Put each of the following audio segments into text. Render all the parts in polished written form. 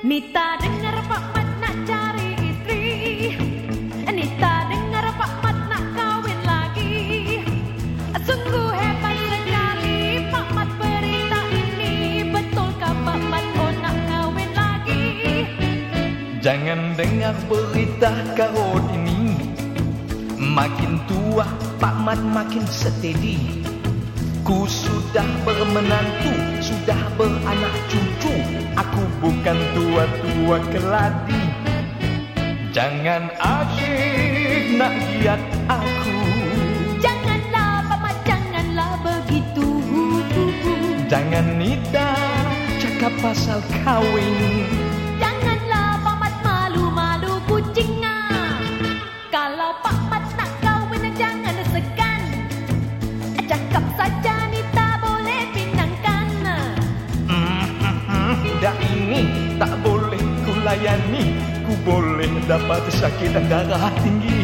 Nita dengar Pak Mat nak cari istri, Nita dengar Pak Mat nak kawin lagi. Sungguh hebat sekali Pak Mat berita ini. Betulkah Pak Mat oh nak kawin lagi? Jangan dengar berita kahwin ini. Makin tua Pak Mat makin steady. Ku sudah bermenantu, sudah beranak cucu. Aku bukan tua-tua keladi. Jangan asyik nak giat aku. Janganlah Pak Mat, janganlah begitu. Jangan Nita cakap pasal kawin. Janganlah Pak Mat, malu-malu kucing. Kalau Pak Mat nak kawin jangan segan. Cakap saja Nita boleh pinangkan. Dah ini tak boleh ku layani. Ku boleh dapat sakit dan darah tinggi.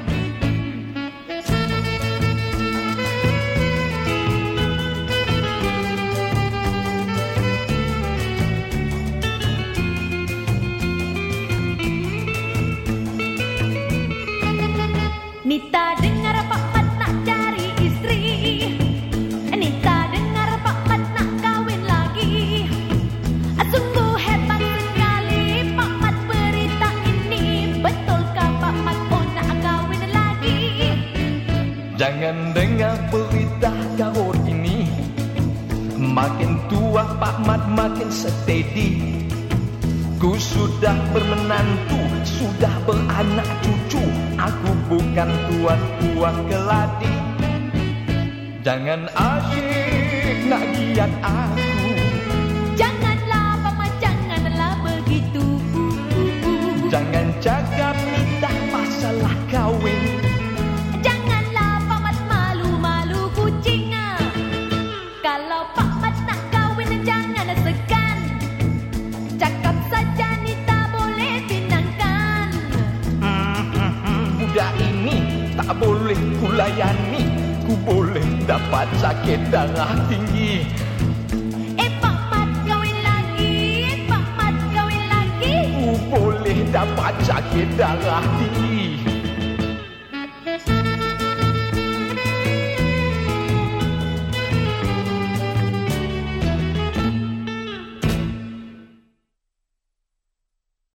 Nita dengar Pak Mat nak cari istri, Nita dengar Pak Mat nak kawin lagi. Sungguh hebat sekali Pak Mat berita ini. Betulkah Pak Mat oh nak kawin lagi? Jangan dengar berita kahwin ini. Makin tua Pak Mat makin steady. Ku sudah bermenantu, sudah beranak cucu. Aku bukan tua-tua keladi. Jangan asyik nak giat aku. Janganlah Pak Mat, janganlah begitu. Jangan cakap Nita masalah kawin. Janganlah Pak Mat, malu-malu kucing. Kalau Pak Mat nak kawin jangan segan. Cakap saja Nita boleh pinangkan. Budak ini tak boleh ku layani. Ku boleh dapat sakit darah tinggi. Pak Mat kawin lagi, Pak Mat kawin lagi. Ku boleh dapat sakit darah tinggi.